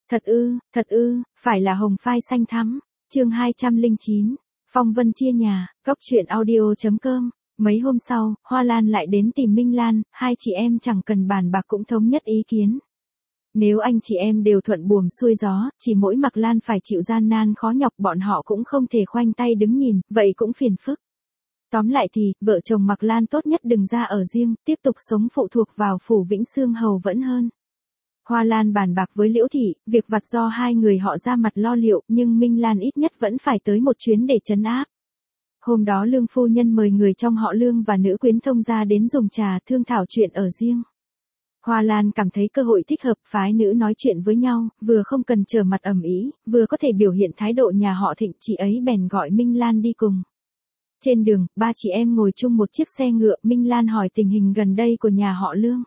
Thật ư, phải là hồng phai xanh thắm. Chương 209, Phong Vân chia nhà, Góc truyện audio.com. Mấy hôm sau, Hoa Lan lại đến tìm Minh Lan, hai chị em chẳng cần bàn bạc cũng thống nhất ý kiến. Nếu anh chị em đều thuận buồm xuôi gió, chỉ mỗi Mạc Lan phải chịu gian nan khó nhọc, bọn họ cũng không thể khoanh tay đứng nhìn, vậy cũng phiền phức. Tóm lại thì, vợ chồng Mạc Lan tốt nhất đừng ra ở riêng, tiếp tục sống phụ thuộc vào phủ Vĩnh Xương Hầu vẫn hơn. Hoa Lan bàn bạc với Liễu Thị, việc vặt do hai người họ ra mặt lo liệu, nhưng Minh Lan ít nhất vẫn phải tới một chuyến để trấn áp. Hôm đó Lương phu nhân mời người trong họ Lương và nữ quyến thông gia đến dùng trà thương thảo chuyện ở riêng. Hoa Lan cảm thấy cơ hội thích hợp, phái nữ nói chuyện với nhau, vừa không cần trở mặt ầm ĩ, vừa có thể biểu hiện thái độ nhà họ Thịnh, chị ấy bèn gọi Minh Lan đi cùng. Trên đường, ba chị em ngồi chung một chiếc xe ngựa, Minh Lan hỏi tình hình gần đây của nhà họ Lương.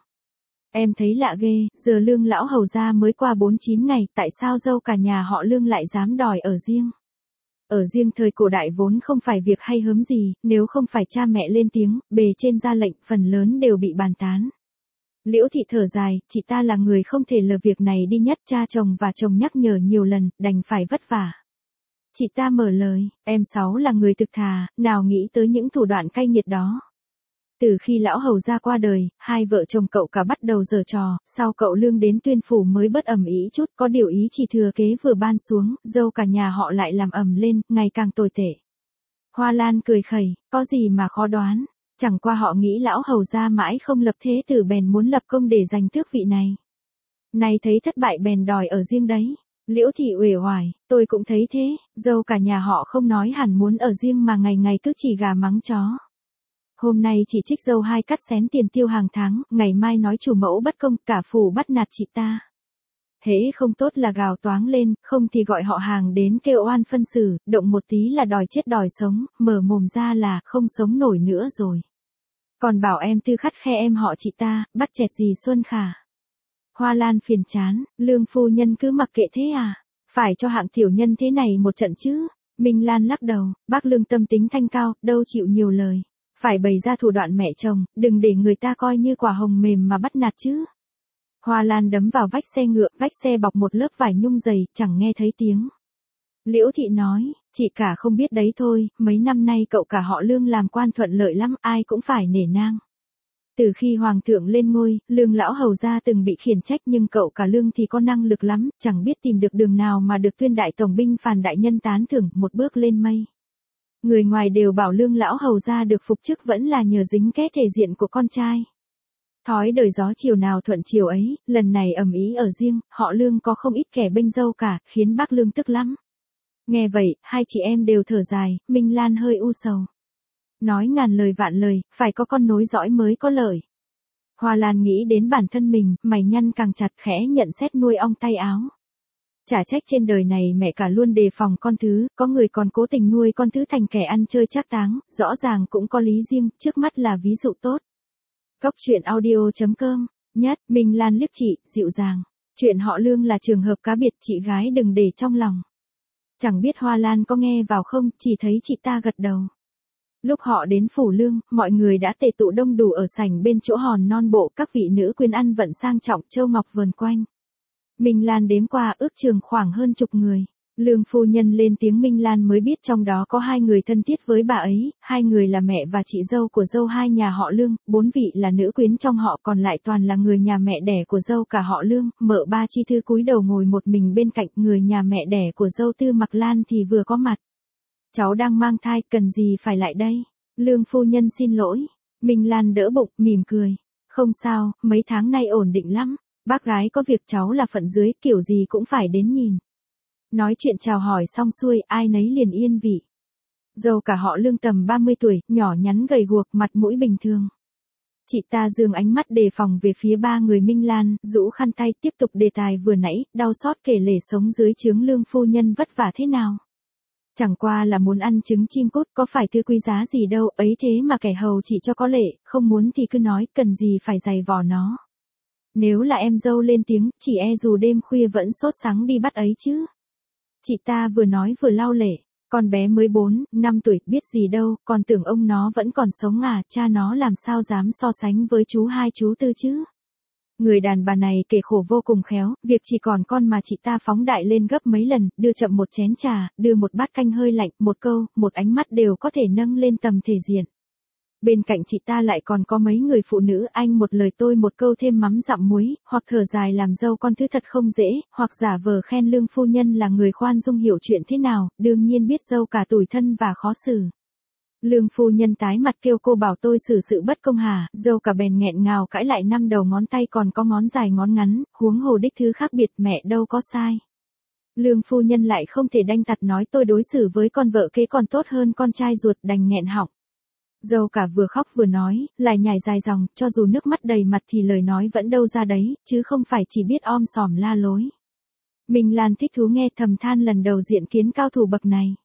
Em thấy lạ ghê, giờ Lương lão hầu gia mới qua 49 ngày, tại sao dâu cả nhà họ Lương lại dám đòi ở riêng? Ở riêng thời cổ đại vốn không phải việc hay hớm gì, nếu không phải cha mẹ lên tiếng, bề trên ra lệnh, phần lớn đều bị bàn tán. Liễu Thị thở dài, chị ta là người không thể lờ việc này đi nhất, cha chồng và chồng nhắc nhở nhiều lần, đành phải vất vả. Chị ta mở lời, em Sáu là người thực thà, nào nghĩ tới những thủ đoạn cay nghiệt đó. Từ khi lão hầu gia qua đời, hai vợ chồng cậu cả bắt đầu giở trò, sau cậu Lương đến Tuyên phủ mới bớt ầm ĩ chút, có điều ý chỉ thừa kế vừa ban xuống, dâu cả nhà họ lại làm ầm lên, ngày càng tồi tệ. Hoa Lan cười khẩy, có gì mà khó đoán, chẳng qua họ nghĩ lão hầu gia mãi không lập thế tử bèn muốn lập công để giành tước vị này. Nay thấy thất bại bèn đòi ở riêng đấy. Liễu Thị uể oải, tôi cũng thấy thế, dâu cả nhà họ không nói hẳn muốn ở riêng mà ngày ngày cứ chỉ gà mắng chó. Hôm nay chỉ trích dâu hai cắt xén tiền tiêu hàng tháng, ngày mai nói chủ mẫu bất công, cả phủ bắt nạt chị ta. Hễ không tốt là gào toáng lên, không thì gọi họ hàng đến kêu oan phân xử, động một tí là đòi chết đòi sống, mở mồm ra là không sống nổi nữa rồi. Còn bảo em tư khắt khe em họ chị ta, bắt chẹt gì Xuân Khả. Hoa Lan phiền chán, Lương phu nhân cứ mặc kệ thế à, phải cho hạng tiểu nhân thế này một trận chứ. Minh Lan lắc đầu, bác Lương tâm tính thanh cao, đâu chịu nhiều lời. Phải bày ra thủ đoạn mẹ chồng, đừng để người ta coi như quả hồng mềm mà bắt nạt chứ. Hoa Lan đấm vào vách xe ngựa, vách xe bọc một lớp vải nhung dày, chẳng nghe thấy tiếng. Liễu Thị nói, chị cả không biết đấy thôi, mấy năm nay cậu cả họ Lương làm quan thuận lợi lắm, ai cũng phải nể nang. Từ khi hoàng thượng lên ngôi, Lương lão hầu gia từng bị khiển trách nhưng cậu cả Lương thì có năng lực lắm, chẳng biết tìm được đường nào mà được tuyên đại tổng binh phàn đại nhân tán thưởng, một bước lên mây. Người ngoài đều bảo Lương lão hầu gia được phục chức vẫn là nhờ dính kết thể diện của con trai. Thói đời gió chiều nào thuận chiều ấy, lần này ầm ĩ ở riêng, họ Lương có không ít kẻ bênh dâu cả, khiến bác Lương tức lắm. Nghe vậy, hai chị em đều thở dài, Minh Lan hơi u sầu. Nói ngàn lời vạn lời, phải có con nối dõi mới có lợi. Hoa Lan nghĩ đến bản thân mình, mày nhăn càng chặt, khẽ nhận xét nuôi ong tay áo. Chả trách trên đời này mẹ cả luôn đề phòng con thứ, có người còn cố tình nuôi con thứ thành kẻ ăn chơi trác táng, rõ ràng cũng có lý riêng, trước mắt là ví dụ tốt. Góc truyện audio.com, nhất, Minh Lan liếc chị, dịu dàng. Chuyện họ Lương là trường hợp cá biệt, chị gái đừng để trong lòng. Chẳng biết Hoa Lan có nghe vào không, chỉ thấy chị ta gật đầu. Lúc họ đến phủ Lương, mọi người đã tề tụ đông đủ ở sảnh bên chỗ hòn non bộ, các vị nữ quyến ăn vận sang trọng, châu ngọc vờn quanh. Minh Lan đếm qua ước chừng khoảng hơn chục người. Lương phu nhân lên tiếng, Minh Lan mới biết trong đó có hai người thân thiết với bà ấy, hai người là mẹ và chị dâu của dâu hai nhà họ Lương, 4 vị là nữ quyến trong họ, còn lại toàn là người nhà mẹ đẻ của dâu cả họ Lương. Mợ Ba Chi Thư cúi đầu ngồi một mình bên cạnh, người nhà mẹ đẻ của dâu Tư Mạc Lan thì vừa có mặt. Cháu đang mang thai, cần gì phải lại đây? Lương phu nhân xin lỗi. Minh Lan đỡ bụng, mỉm cười. Không sao, mấy tháng nay ổn định lắm. Bác gái có việc cháu là phận dưới, kiểu gì cũng phải đến nhìn. Nói chuyện chào hỏi xong xuôi, ai nấy liền yên vị. Dâu cả họ Lương tầm 30 tuổi, nhỏ nhắn gầy guộc, mặt mũi bình thường. Chị ta dương ánh mắt đề phòng về phía ba người Minh Lan, rũ khăn tay, tiếp tục đề tài vừa nãy, đau xót kể lể sống dưới trướng Lương phu nhân vất vả thế nào. Chẳng qua là muốn ăn trứng chim cút, có phải thứ quý giá gì đâu, ấy thế mà kẻ hầu chỉ cho có lệ, không muốn thì cứ nói, cần gì phải giày vò nó. Nếu là em dâu lên tiếng, chỉ e dù đêm khuya vẫn sốt sắng đi bắt ấy chứ. Chị ta vừa nói vừa lau lệ, con bé mới 4, 5 tuổi, biết gì đâu, còn tưởng ông nó vẫn còn sống à, cha nó làm sao dám so sánh với chú hai chú Tư chứ. Người đàn bà này kể khổ vô cùng khéo, việc chỉ còn con mà chị ta phóng đại lên gấp mấy lần, đưa chậm một chén trà, đưa một bát canh hơi lạnh, một câu, một ánh mắt đều có thể nâng lên tầm thể diện. Bên cạnh chị ta lại còn có mấy người phụ nữ, anh một lời tôi một câu thêm mắm dặm muối, hoặc thở dài làm dâu con thứ thật không dễ, hoặc giả vờ khen Lương phu nhân là người khoan dung hiểu chuyện thế nào, đương nhiên biết dâu cả tủi thân và khó xử. Lương phu nhân tái mặt kêu cô bảo tôi xử sự bất công hả, dâu cả bèn nghẹn ngào cãi lại, 5 đầu ngón tay còn có ngón dài ngón ngắn, huống hồ đích thứ khác biệt mẹ đâu có sai. Lương phu nhân lại không thể đanh tặt nói tôi đối xử với con vợ kế còn tốt hơn con trai ruột, đành nghẹn họng. Dâu cả vừa khóc vừa nói, lại nhải dài dòng, cho dù nước mắt đầy mặt thì lời nói vẫn đâu ra đấy, chứ không phải chỉ biết om sòm la lối. Minh Lan thích thú nghe, thầm than lần đầu diện kiến cao thủ bậc này.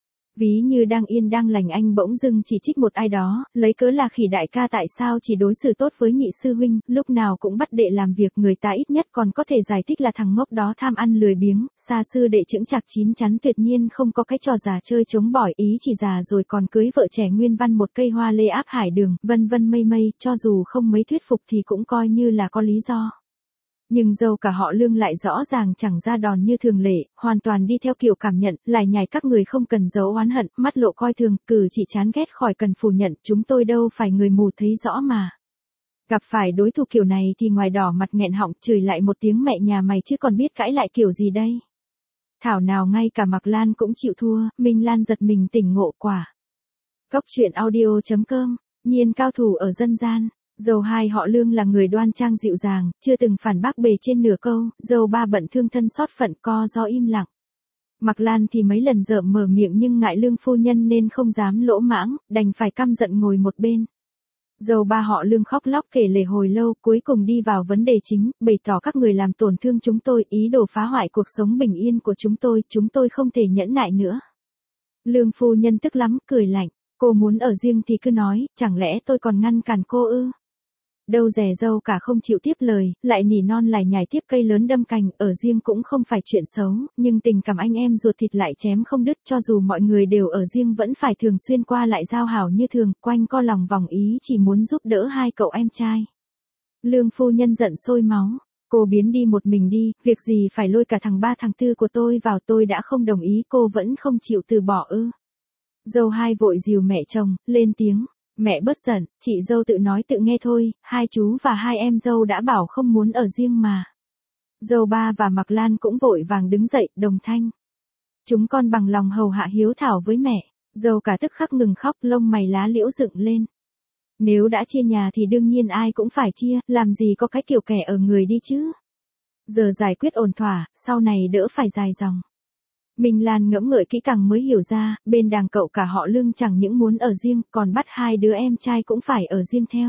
Ví như đang yên đang lành anh bỗng dưng chỉ trích một ai đó, lấy cớ là Khỉ đại ca tại sao chỉ đối xử tốt với nhị sư huynh, lúc nào cũng bắt đệ làm việc, người ta ít nhất còn có thể giải thích là thằng ngốc đó tham ăn lười biếng, xa sư đệ chững chạc chín chắn tuyệt nhiên không có cái trò già chơi chống bỏi, ý chỉ già rồi còn cưới vợ trẻ nguyên văn một cây hoa lê áp hải đường, vân vân mây mây, cho dù không mấy thuyết phục thì cũng coi như là có lý do. Nhưng dâu cả họ Lương lại rõ ràng chẳng ra đòn như thường lệ, hoàn toàn đi theo kiểu cảm nhận, lại nhảy các người không cần giấu oán hận, mắt lộ coi thường, cử chỉ chán ghét khỏi cần phủ nhận, chúng tôi đâu phải người mù thấy rõ mà. Gặp phải đối thủ kiểu này thì ngoài đỏ mặt nghẹn họng chửi lại một tiếng mẹ nhà mày chứ còn biết cãi lại kiểu gì đây. Thảo nào ngay cả Mạc Lan cũng chịu thua, Minh Lan giật mình tỉnh ngộ quả. Cốc truyện audio.com, nhiên cao thủ ở dân gian. Dâu hai họ Lương là người đoan trang dịu dàng, chưa từng phản bác bề trên nửa câu, dâu ba bận thương thân xót phận co do im lặng. Mạc Lan thì mấy lần dở mở miệng nhưng ngại Lương phu nhân nên không dám lỗ mãng, đành phải căm giận ngồi một bên. Dâu ba họ Lương khóc lóc kể lể hồi lâu, cuối cùng đi vào vấn đề chính, bày tỏ các người làm tổn thương chúng tôi, ý đồ phá hoại cuộc sống bình yên của chúng tôi không thể nhẫn nại nữa. Lương phu nhân tức lắm, cười lạnh, cô muốn ở riêng thì cứ nói, chẳng lẽ tôi còn ngăn cản cô ư? Đâu dè dâu cả không chịu tiếp lời, lại nỉ non lại nhảy tiếp cây lớn đâm cành, ở riêng cũng không phải chuyện xấu, nhưng tình cảm anh em ruột thịt lại chém không đứt, cho dù mọi người đều ở riêng vẫn phải thường xuyên qua lại giao hảo như thường, quanh co lòng vòng ý chỉ muốn giúp đỡ hai cậu em trai. Lương phu nhân giận sôi máu, cô biến đi một mình đi, việc gì phải lôi cả thằng ba thằng tư của tôi vào, tôi đã không đồng ý cô vẫn không chịu từ bỏ ư. Dâu hai vội dìu mẹ chồng, lên tiếng. Mẹ bớt giận, chị dâu tự nói tự nghe thôi, hai chú và hai em dâu đã bảo không muốn ở riêng mà. Dâu ba và Mạc Lan cũng vội vàng đứng dậy, đồng thanh. Chúng con bằng lòng hầu hạ hiếu thảo với mẹ, dâu cả tức khắc ngừng khóc, lông mày lá liễu dựng lên. Nếu đã chia nhà thì đương nhiên ai cũng phải chia, làm gì có cái kiểu kẻ ở người đi chứ. Giờ giải quyết ổn thỏa, sau này đỡ phải dài dòng. Minh Lan ngẫm ngợi kỹ càng mới hiểu ra, bên đàng cậu cả họ Lương chẳng những muốn ở riêng, còn bắt hai đứa em trai cũng phải ở riêng theo.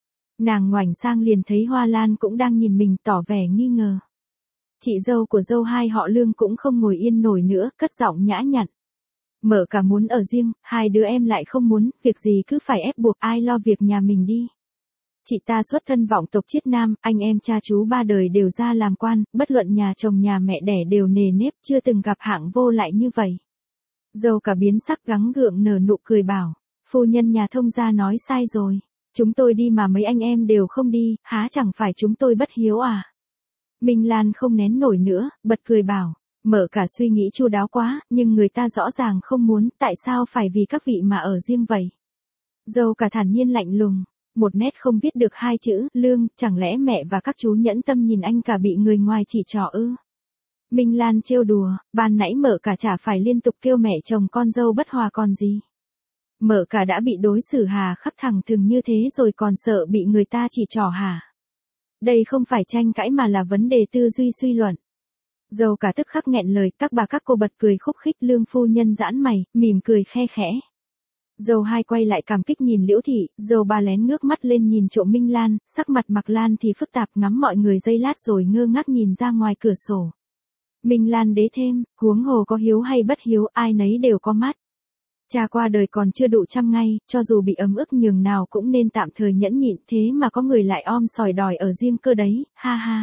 Nàng ngoảnh sang liền thấy Hoa Lan cũng đang nhìn mình tỏ vẻ nghi ngờ. Chị dâu của dâu hai họ Lương cũng không ngồi yên nổi nữa, cất giọng nhã nhặn. Mở cả muốn ở riêng, hai đứa em lại không muốn, việc gì cứ phải ép buộc, ai lo việc nhà mình đi. Chị ta xuất thân vọng tộc Chiết Nam, anh em cha chú ba đời đều ra làm quan, bất luận nhà chồng nhà mẹ đẻ đều nề nếp, chưa từng gặp hạng vô lại như vậy. Dâu cả biến sắc gắng gượng nở nụ cười bảo, phu nhân nhà thông gia nói sai rồi. Chúng tôi đi mà mấy anh em đều không đi, há chẳng phải chúng tôi bất hiếu à? Minh Lan không nén nổi nữa, bật cười bảo, mở cả suy nghĩ chu đáo quá, nhưng người ta rõ ràng không muốn, tại sao phải vì các vị mà ở riêng vậy? Dâu cả thản nhiên lạnh lùng. Một nét không viết được hai chữ, Lương, chẳng lẽ mẹ và các chú nhẫn tâm nhìn anh cả bị người ngoài chỉ trỏ ư? Minh Lan trêu đùa, ban nãy mở cả chả phải liên tục kêu mẹ chồng con dâu bất hòa còn gì. Mở cả đã bị đối xử hà khắc thẳng thừng như thế rồi còn sợ bị người ta chỉ trỏ hả? Đây không phải tranh cãi mà là vấn đề tư duy suy luận. Dâu cả tức khắc nghẹn lời, các bà các cô bật cười khúc khích, Lương phu nhân giãn mày, mỉm cười khe khẽ. Dâu hai quay lại cảm kích nhìn Liễu Thị, dâu ba lén ngước mắt lên nhìn trộm Minh Lan, sắc mặt Mạc Lan thì phức tạp, ngắm mọi người giây lát rồi ngơ ngác nhìn ra ngoài cửa sổ. Minh Lan đế thêm, huống hồ có hiếu hay bất hiếu, ai nấy đều có mắt. Cha qua đời còn chưa đủ trăm ngày, cho dù bị ấm ức nhường nào cũng nên tạm thời nhẫn nhịn, thế mà có người lại om sòi đòi ở riêng cơ đấy, ha ha.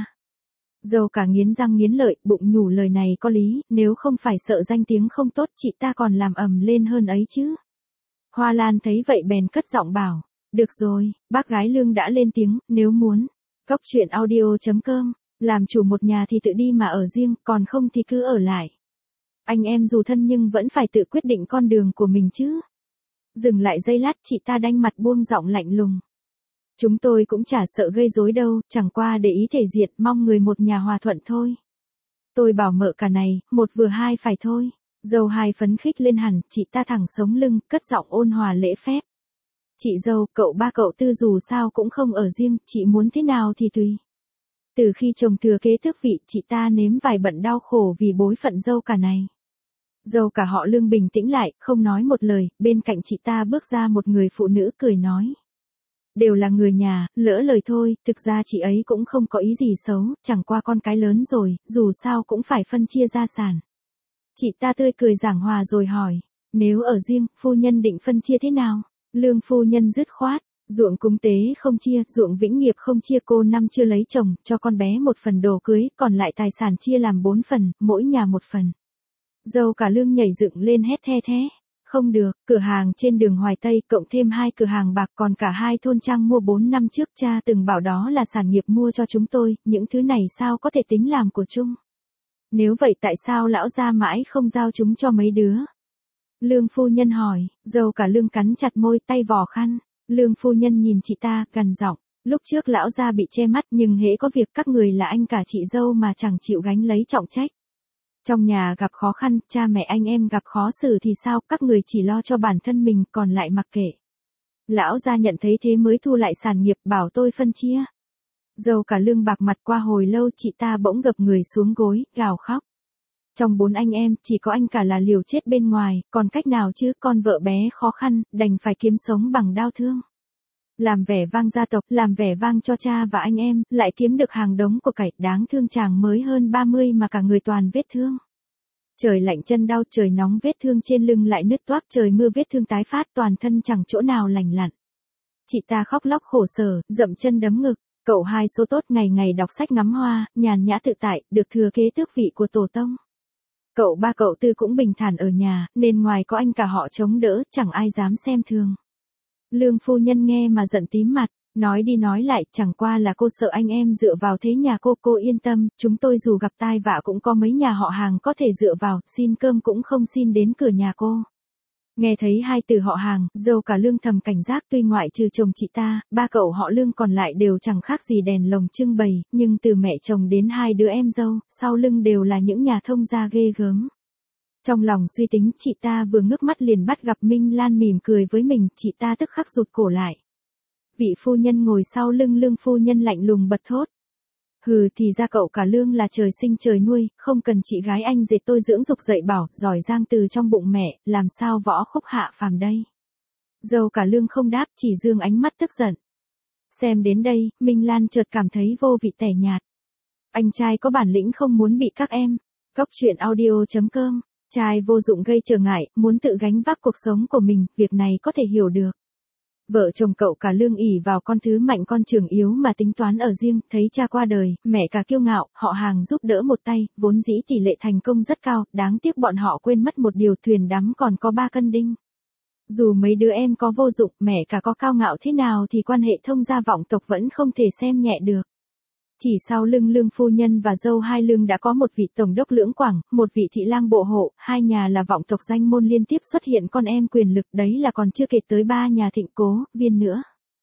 Dâu cả nghiến răng nghiến lợi, bụng nhủ lời này có lý, nếu không phải sợ danh tiếng không tốt chị ta còn làm ầm lên hơn ấy chứ. Hoa Lan thấy vậy bèn cất giọng bảo, được rồi, bác gái Lương đã lên tiếng, nếu muốn. Cóc truyện audio.com, làm chủ một nhà thì tự đi mà ở riêng, còn không thì cứ ở lại. Anh em dù thân nhưng vẫn phải tự quyết định con đường của mình chứ. Dừng lại giây lát, chị ta đanh mặt buông giọng lạnh lùng. Chúng tôi cũng chả sợ gây rối đâu, chẳng qua để ý thể diện, mong người một nhà hòa thuận thôi. Tôi bảo mợ cả này, một vừa hai phải thôi. Dâu hai phấn khích lên hẳn, chị ta thẳng sống lưng, cất giọng ôn hòa lễ phép. Chị dâu, cậu ba cậu tư dù sao cũng không ở riêng, chị muốn thế nào thì tùy. Từ khi chồng thừa kế tước vị, chị ta nếm vài bận đau khổ vì bối phận dâu cả này. Dâu cả họ Lương bình tĩnh lại, không nói một lời, bên cạnh chị ta bước ra một người phụ nữ cười nói. Đều là người nhà, lỡ lời thôi, thực ra chị ấy cũng không có ý gì xấu, chẳng qua con cái lớn rồi, dù sao cũng phải phân chia gia sản. Chị ta tươi cười giảng hòa rồi hỏi, nếu ở riêng, phu nhân định phân chia thế nào? Lương phu nhân dứt khoát, ruộng cúng tế không chia, ruộng vĩnh nghiệp không chia, cô năm chưa lấy chồng, cho con bé một phần đồ cưới, còn lại tài sản chia làm 4 phần, mỗi nhà một phần. Dâu cả Lương nhảy dựng lên hét the thé. Không được, cửa hàng trên đường Hoài Tây cộng thêm 2 cửa hàng bạc còn cả 2 thôn trang mua 4 năm trước, cha từng bảo đó là sản nghiệp mua cho chúng tôi, những thứ này sao có thể tính làm của chung. Nếu vậy tại sao lão gia mãi không giao chúng cho mấy đứa? Lương phu nhân hỏi, dâu cả Lương cắn chặt môi, tay vò khăn. Lương phu nhân nhìn chị ta, gằn giọng, lúc trước lão gia bị che mắt nhưng hễ có việc các người là anh cả chị dâu mà chẳng chịu gánh lấy trọng trách. Trong nhà gặp khó khăn, cha mẹ anh em gặp khó xử thì sao, các người chỉ lo cho bản thân mình còn lại mặc kệ. Lão gia nhận thấy thế mới thu lại sản nghiệp, bảo tôi phân chia. Dâu cả Lương bạc mặt, qua hồi lâu chị ta bỗng gập người xuống gối, gào khóc. Trong 4 anh em, chỉ có anh cả là liều chết bên ngoài, còn cách nào chứ, con vợ bé khó khăn, đành phải kiếm sống bằng đau thương. Làm vẻ vang gia tộc, làm vẻ vang cho cha và anh em, lại kiếm được hàng đống của cải, đáng thương chàng mới hơn 30 mà cả người toàn vết thương. Trời lạnh chân đau, trời nóng vết thương trên lưng lại nứt toác, trời mưa vết thương tái phát, toàn thân chẳng chỗ nào lành lặn. Chị ta khóc lóc khổ sở, dậm chân đấm ngực. Cậu hai số tốt ngày ngày đọc sách ngắm hoa, nhàn nhã tự tại, được thừa kế tước vị của tổ tông. Cậu ba cậu tư cũng bình thản ở nhà, nên ngoài có anh cả họ chống đỡ, chẳng ai dám xem thường. Lương phu nhân nghe mà giận tím mặt, nói đi nói lại, chẳng qua là cô sợ anh em dựa vào thế nhà cô yên tâm, chúng tôi dù gặp tai vạ cũng có mấy nhà họ hàng có thể dựa vào, xin cơm cũng không xin đến cửa nhà cô. Nghe thấy 2 từ họ hàng, dâu cả Lương thầm cảnh giác, tuy ngoại trừ chồng chị ta, 3 cậu họ Lương còn lại đều chẳng khác gì đèn lồng trưng bày, nhưng từ mẹ chồng đến 2 đứa em dâu, sau lưng đều là những nhà thông gia ghê gớm. Trong lòng suy tính, chị ta vừa ngước mắt liền bắt gặp Minh Lan mỉm cười với mình, chị ta tức khắc rụt cổ lại. Vị phu nhân ngồi sau lưng Lương phu nhân lạnh lùng bật thốt. Hừ, thì ra cậu cả Lương là trời sinh trời nuôi, không cần chị gái anh dệt tôi dưỡng dục dạy bảo, giỏi giang từ trong bụng mẹ, làm sao võ khúc hạ phàm đây. Dâu cả Lương không đáp, chỉ dương ánh mắt tức giận. Xem đến đây, Minh Lan chợt cảm thấy vô vị tẻ nhạt. Anh trai có bản lĩnh không muốn bị các em. Cóc truyện audio.com. Trai vô dụng gây trở ngại, muốn tự gánh vác cuộc sống của mình, việc này có thể hiểu được. Vợ chồng cậu cả Lương ỷ vào con thứ mạnh con trưởng yếu mà tính toán ở riêng, thấy cha qua đời, mẹ cả kiêu ngạo, họ hàng giúp đỡ một tay, vốn dĩ tỷ lệ thành công rất cao, đáng tiếc bọn họ quên mất một điều, thuyền đắm còn có 3 cân đinh. Dù mấy đứa em có vô dụng, mẹ cả có cao ngạo thế nào thì quan hệ thông gia vọng tộc vẫn không thể xem nhẹ được. Chỉ sau lưng Lương phu nhân và dâu hai Lương đã có một vị tổng đốc lưỡng quảng, một vị thị lang bộ hộ, 2 nhà là vọng tộc danh môn liên tiếp xuất hiện con em quyền lực, đấy là còn chưa kể tới 3 nhà Thịnh Cố, Viên nữa.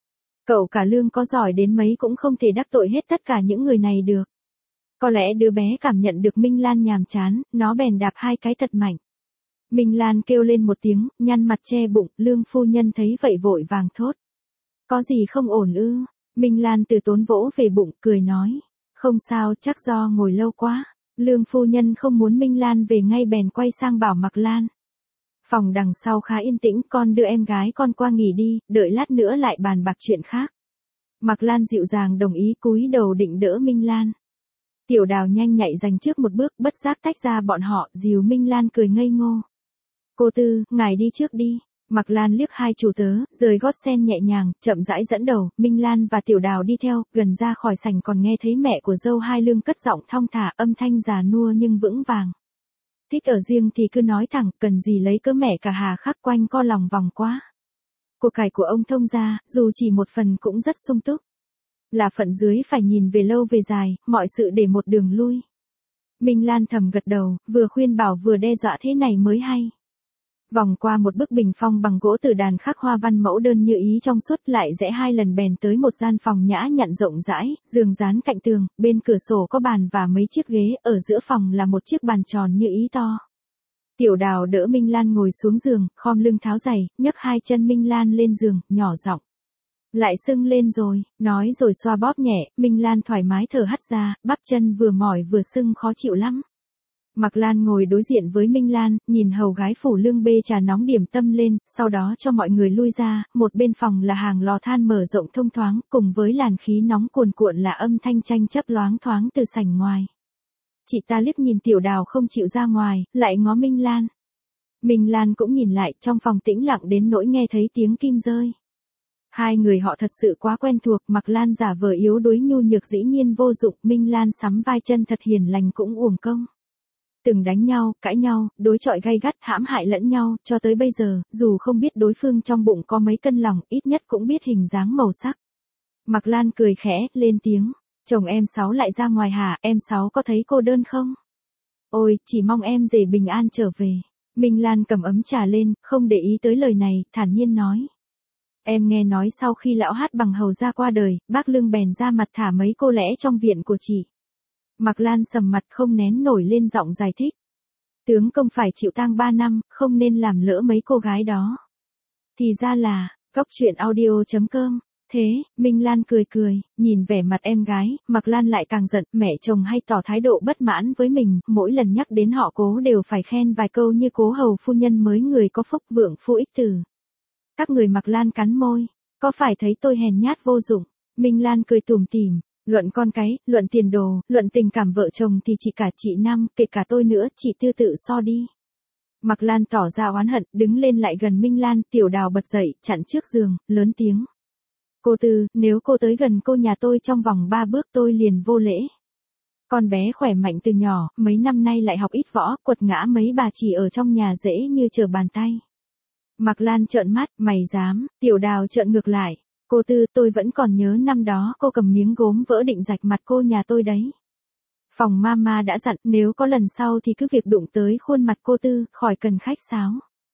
Cậu cả Lương có giỏi đến mấy cũng không thể đắc tội hết tất cả những người này được. Có lẽ đứa bé cảm nhận được Minh Lan nhàm chán, nó bèn đạp 2 cái thật mạnh. Minh Lan kêu lên một tiếng, nhăn mặt che bụng, Lương phu nhân thấy vậy vội vàng thốt. Có gì không ổn ư? Minh Lan từ tốn vỗ về bụng, cười nói. Không sao, chắc do ngồi lâu quá. Lương phu nhân không muốn Minh Lan về ngay bèn quay sang bảo Mạc Lan. Phòng đằng sau khá yên tĩnh, con đưa em gái con qua nghỉ đi, đợi lát nữa lại bàn bạc chuyện khác. Mạc Lan dịu dàng đồng ý, cúi đầu định đỡ Minh Lan. Tiểu Đào nhanh nhạy giành trước một bước, bất giác tách ra bọn họ, dìu Minh Lan cười ngây ngô. Cô Tư, ngài đi trước đi. Mạc Lan liếc 2 chủ tớ, rời gót sen nhẹ nhàng, chậm rãi dẫn đầu, Minh Lan và Tiểu Đào đi theo, gần ra khỏi sảnh còn nghe thấy mẹ của dâu hai Lương cất giọng thong thả, âm thanh già nua nhưng vững vàng. Thích ở riêng thì cứ nói thẳng, cần gì lấy cớ mẹ cả hà khắc quanh co lòng vòng quá. Của cải của ông thông gia, dù chỉ một phần cũng rất sung túc. Là phận dưới phải nhìn về lâu về dài, mọi sự để một đường lui. Minh Lan thầm gật đầu, vừa khuyên bảo vừa đe dọa thế này mới hay. Vòng qua một bức bình phong bằng gỗ từ đàn khắc hoa văn mẫu đơn như ý trong suốt, lại rẽ 2 lần bèn tới một gian phòng nhã nhặn rộng rãi, giường dán cạnh tường, bên cửa sổ có bàn và mấy chiếc ghế, ở giữa phòng là một chiếc bàn tròn như ý to. Tiểu Đào đỡ Minh Lan ngồi xuống giường, khom lưng tháo giày, nhấc 2 chân Minh Lan lên giường, nhỏ giọng. Lại sưng lên rồi, nói rồi xoa bóp nhẹ, Minh Lan thoải mái thở hắt ra, bắp chân vừa mỏi vừa sưng khó chịu lắm. Mạc Lan ngồi đối diện với Minh Lan, nhìn hầu gái phủ lương bê trà nóng điểm tâm lên, sau đó cho mọi người lui ra, một bên phòng là hàng lò than mở rộng thông thoáng, cùng với làn khí nóng cuồn cuộn là âm thanh tranh chấp loáng thoáng từ sảnh ngoài. Chị ta liếc nhìn Tiểu Đào không chịu ra ngoài, lại ngó Minh Lan. Minh Lan cũng nhìn lại, trong phòng tĩnh lặng đến nỗi nghe thấy tiếng kim rơi. Hai người họ thật sự quá quen thuộc, Mạc Lan giả vờ yếu đuối nhu nhược dĩ nhiên vô dụng, Minh Lan sắm vai chân thật hiền lành cũng uổng công. Từng đánh nhau, cãi nhau, đối chọi gay gắt, hãm hại lẫn nhau, cho tới bây giờ, dù không biết đối phương trong bụng có mấy cân lòng, ít nhất cũng biết hình dáng màu sắc. Mạc Lan cười khẽ, lên tiếng, chồng em Sáu lại ra ngoài hả, em Sáu có thấy cô đơn không? Ôi, chỉ mong em rể bình an trở về. Minh Lan cầm ấm trà lên, không để ý tới lời này, thản nhiên nói. Em nghe nói sau khi lão Hát Bằng hầu ra qua đời, bác Lương bèn ra mặt thả mấy cô lẽ trong viện của chị. Mạc Lan sầm mặt không nén nổi lên giọng giải thích. Tướng công phải chịu tang 3 năm, không nên làm lỡ mấy cô gái đó. Thì ra là, coctruyện.audio.com. Thế, Minh Lan cười cười, nhìn vẻ mặt em gái, Mạc Lan lại càng giận, mẹ chồng hay tỏ thái độ bất mãn với mình, mỗi lần nhắc đến họ Cố đều phải khen vài câu như Cố hầu phu nhân mới người có phúc, vượng phu ích tử. Các người. Mạc Lan cắn môi, có phải thấy tôi hèn nhát vô dụng? Minh Lan cười tủm tỉm, luận con cái, luận tiền đồ, luận tình cảm vợ chồng thì chỉ cả chị Năm, kể cả tôi nữa, chị Tư tự so đi. Mạc Lan tỏ ra oán hận, đứng lên lại gần Minh Lan, Tiểu Đào bật dậy, chặn trước giường, lớn tiếng. Cô Tư, nếu cô tới gần cô nhà tôi trong vòng 3 bước tôi liền vô lễ. Con bé khỏe mạnh từ nhỏ, mấy năm nay lại học ít võ, quật ngã mấy bà chỉ ở trong nhà dễ như trở bàn tay. Mạc Lan trợn mắt, mày dám? Tiểu Đào trợn ngược lại. Cô Tư, tôi vẫn còn nhớ năm đó cô cầm miếng gốm vỡ định rạch mặt cô nhà tôi đấy. Phòng mama đã dặn, nếu có lần sau thì cứ việc đụng tới khuôn mặt cô Tư, khỏi cần khách sáo.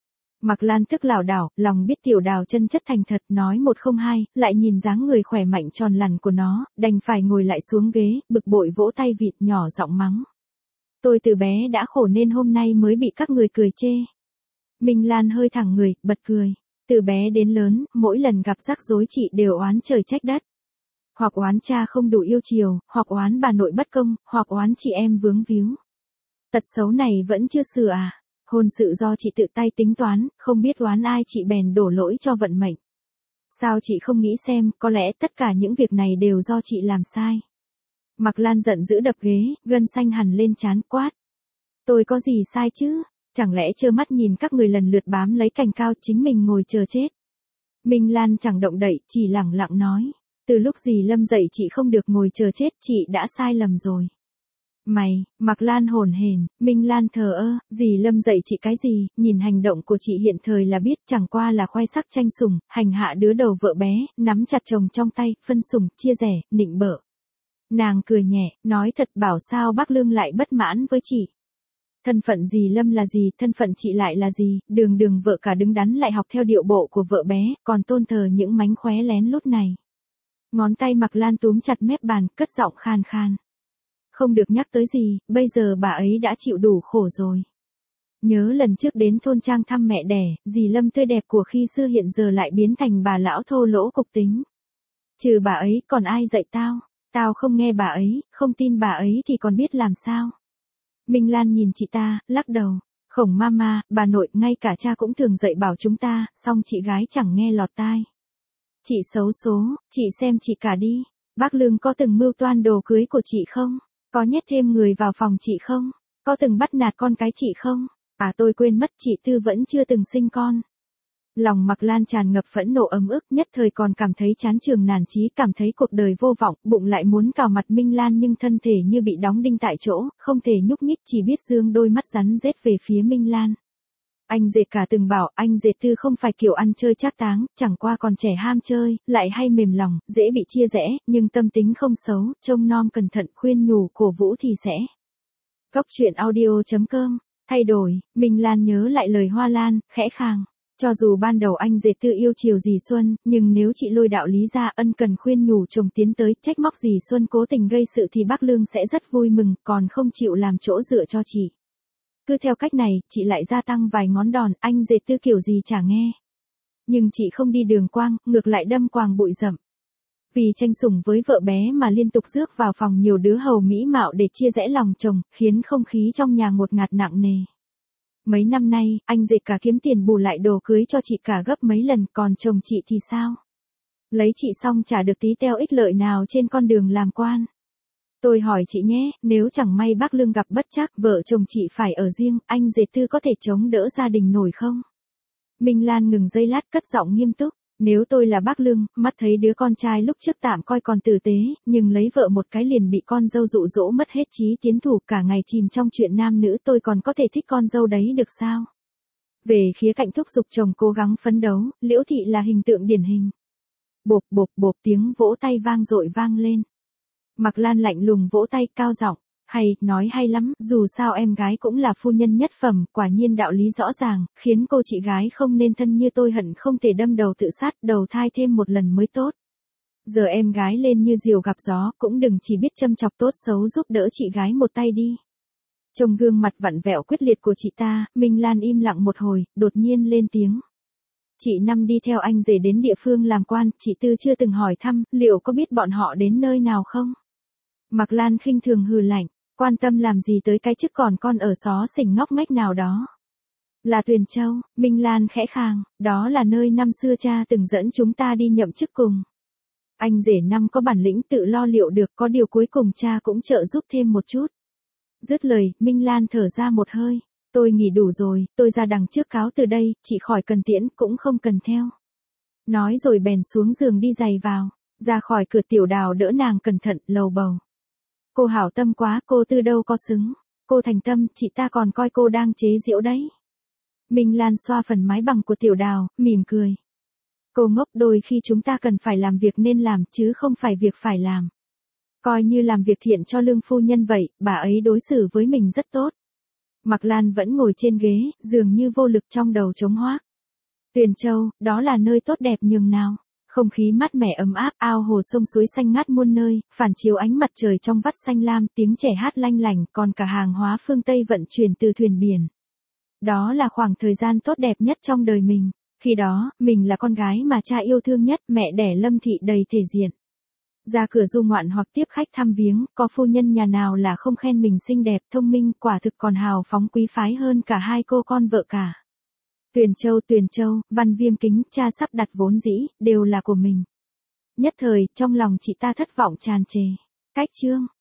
Mạc Lan tức lảo đảo, lòng biết Tiểu Đào chân chất thành thật, nói một không hai, lại nhìn dáng người khỏe mạnh tròn lằn của nó, đành phải ngồi lại xuống ghế, bực bội vỗ tay vịt, nhỏ giọng mắng. Tôi từ bé đã khổ nên hôm nay mới bị các người cười chê. Minh Lan hơi thẳng người, bật cười. Từ bé đến lớn, mỗi lần gặp rắc rối chị đều oán trời trách đất. Hoặc oán cha không đủ yêu chiều, hoặc oán bà nội bất công, hoặc oán chị em vướng víu. Tật xấu này vẫn chưa sửa à? Hôn sự do chị tự tay tính toán, không biết oán ai chị bèn đổ lỗi cho vận mệnh. Sao chị không nghĩ xem, có lẽ tất cả những việc này đều do chị làm sai. Mạc Lan giận dữ đập ghế, gân xanh hẳn lên trán, quát. Tôi có gì sai chứ? Chẳng lẽ trơ mắt nhìn các người lần lượt bám lấy cành cao, chính mình ngồi chờ chết? Minh Lan chẳng động đậy, chỉ lẳng lặng nói. Từ lúc dì Lâm dạy chị không được ngồi chờ chết, chị đã sai lầm rồi. Mày, Mạc Lan hồn hển, Minh Lan thờ ơ, dì Lâm dạy chị cái gì, nhìn hành động của chị hiện thời là biết, chẳng qua là khoe sắc tranh sủng, hành hạ đứa đầu vợ bé, nắm chặt chồng trong tay, phân sủng, chia rẻ, nịnh bợ. Nàng cười nhẹ, nói thật, bảo sao bác Lương lại bất mãn với chị. Thân phận dì Lâm là gì, thân phận chị lại là gì, đường vợ cả đứng đắn lại học theo điệu bộ của vợ bé, còn tôn thờ những mánh khóe lén lút này. Ngón tay Mạc Lan túm chặt mép bàn, cất giọng khan khan. Không được nhắc tới gì, bây giờ bà ấy đã chịu đủ khổ rồi. Nhớ lần trước đến thôn trang thăm mẹ đẻ, dì Lâm tươi đẹp của khi xưa hiện giờ lại biến thành bà lão thô lỗ cục tính. Trừ bà ấy còn ai dạy tao? Tao không nghe bà ấy, không tin bà ấy thì còn biết làm sao? Minh Lan nhìn chị ta, lắc đầu. Khổng mama, bà nội, ngay cả cha cũng thường dạy bảo chúng ta, song chị gái chẳng nghe lọt tai. Chị xấu số, chị xem chị cả đi. Bác Lương có từng mưu toan đồ cưới của chị không? Có nhét thêm người vào phòng chị không? Có từng bắt nạt con cái chị không? À, tôi quên mất, chị Tư vẫn chưa từng sinh con. Lòng Mạc Lan tràn ngập phẫn nộ ấm ức, nhất thời còn cảm thấy chán chường nản chí, cảm thấy cuộc đời vô vọng, bụng lại muốn cào mặt Minh Lan nhưng thân thể như bị đóng đinh tại chỗ, không thể nhúc nhích, chỉ biết dương đôi mắt rắn rết về phía Minh Lan. Anh rể cả từng bảo anh rể Tư không phải kiểu ăn chơi trác táng, chẳng qua còn trẻ ham chơi, lại hay mềm lòng, dễ bị chia rẽ, nhưng tâm tính không xấu, trông nom cẩn thận khuyên nhủ cổ vũ thì sẽ. Góc truyện audio.com, thay đổi, Minh Lan nhớ lại lời Hoa Lan, khẽ khàng. Cho dù ban đầu anh rể Tư yêu chiều dì Xuân, nhưng nếu chị lôi đạo lý ra ân cần khuyên nhủ chồng tiến tới trách móc dì Xuân cố tình gây sự thì bác Lương sẽ rất vui mừng, còn không chịu làm chỗ dựa cho chị. Cứ theo cách này, chị lại gia tăng vài ngón đòn, anh rể Tư kiểu gì chả nghe. Nhưng chị không đi đường quang, ngược lại đâm quàng bụi rậm. Vì tranh sủng với vợ bé mà liên tục rước vào phòng nhiều đứa hầu mỹ mạo để chia rẽ lòng chồng, khiến không khí trong nhà ngột ngạt nặng nề. Mấy năm nay, anh rể cả kiếm tiền bù lại đồ cưới cho chị cả gấp mấy lần, còn chồng chị thì sao? Lấy chị xong chả được tí teo ích lợi nào trên con đường làm quan. Tôi hỏi chị nhé, nếu chẳng may bác Lương gặp bất trắc, vợ chồng chị phải ở riêng, anh rể Tư có thể chống đỡ gia đình nổi không? Minh Lan ngừng giây lát cất giọng nghiêm túc. Nếu tôi là bác Lương, mắt thấy đứa con trai lúc trước tạm coi còn tử tế, nhưng lấy vợ một cái liền bị con dâu dụ dỗ mất hết chí tiến thủ, cả ngày chìm trong chuyện nam nữ, tôi còn có thể thích con dâu đấy được sao? Về khía cạnh thúc giục chồng cố gắng phấn đấu, Liễu Thị là hình tượng điển hình. Bộp bộp bộp tiếng vỗ tay vang dội vang lên. Mạc Lan lạnh lùng vỗ tay cao giọng, hay, nói hay lắm, dù sao em gái cũng là phu nhân nhất phẩm, quả nhiên đạo lý rõ ràng, khiến cô chị gái không nên thân như tôi hận không thể đâm đầu tự sát, đầu thai thêm một lần mới tốt. Giờ em gái lên như diều gặp gió, cũng đừng chỉ biết châm chọc tốt xấu, giúp đỡ chị gái một tay đi. Trông gương mặt vặn vẹo quyết liệt của chị ta, Minh Lan im lặng một hồi, đột nhiên lên tiếng. Chị Năm đi theo anh rể đến địa phương làm quan, chị Tư chưa từng hỏi thăm, liệu có biết bọn họ đến nơi nào không? Mạc Lan khinh thường hừ lạnh, quan tâm làm gì tới cái chức còn con ở xó xỉnh ngóc ngách nào đó. Là Tuyền Châu, Minh Lan khẽ khàng, đó là nơi năm xưa cha từng dẫn chúng ta đi nhậm chức cùng. Anh rể Năm có bản lĩnh tự lo liệu được, có điều cuối cùng cha cũng trợ giúp thêm một chút. Dứt lời, Minh Lan thở ra một hơi. Tôi nghỉ đủ rồi, tôi ra đằng trước cáo từ đây, chị khỏi cần tiễn, cũng không cần theo. Nói rồi bèn xuống giường đi giày vào, ra khỏi cửa Tiểu Đào đỡ nàng cẩn thận, lầu bầu. Cô hảo tâm quá, cô Tư đâu có xứng. Cô thành tâm, chị ta còn coi cô đang chế giễu đấy. Minh Lan xoa phần mái bằng của Tiểu Đào, mỉm cười. Cô ngốc, đôi khi chúng ta cần phải làm việc nên làm, chứ không phải việc phải làm. Coi như làm việc thiện cho Lương phu nhân vậy, bà ấy đối xử với mình rất tốt. Mạc Lan vẫn ngồi trên ghế, dường như vô lực trong đầu trống hoác. Tuyền Châu, đó là nơi tốt đẹp nhường nào. Không khí mát mẻ ấm áp, ao hồ sông suối xanh ngát muôn nơi, phản chiếu ánh mặt trời trong vắt xanh lam, tiếng trẻ hát lanh lảnh, còn cả hàng hóa phương Tây vận chuyển từ thuyền biển. Đó là khoảng thời gian tốt đẹp nhất trong đời mình. Khi đó, mình là con gái mà cha yêu thương nhất, mẹ đẻ Lâm Thị đầy thể diện. Ra cửa du ngoạn hoặc tiếp khách thăm viếng, có phu nhân nhà nào là không khen mình xinh đẹp, thông minh, quả thực còn hào phóng quý phái hơn cả hai cô con vợ cả. Tuyền Châu, Văn Viêm Kính, cha sắp đặt vốn dĩ, đều là của mình. Nhất thời, trong lòng chị ta thất vọng tràn trề. Cách chương.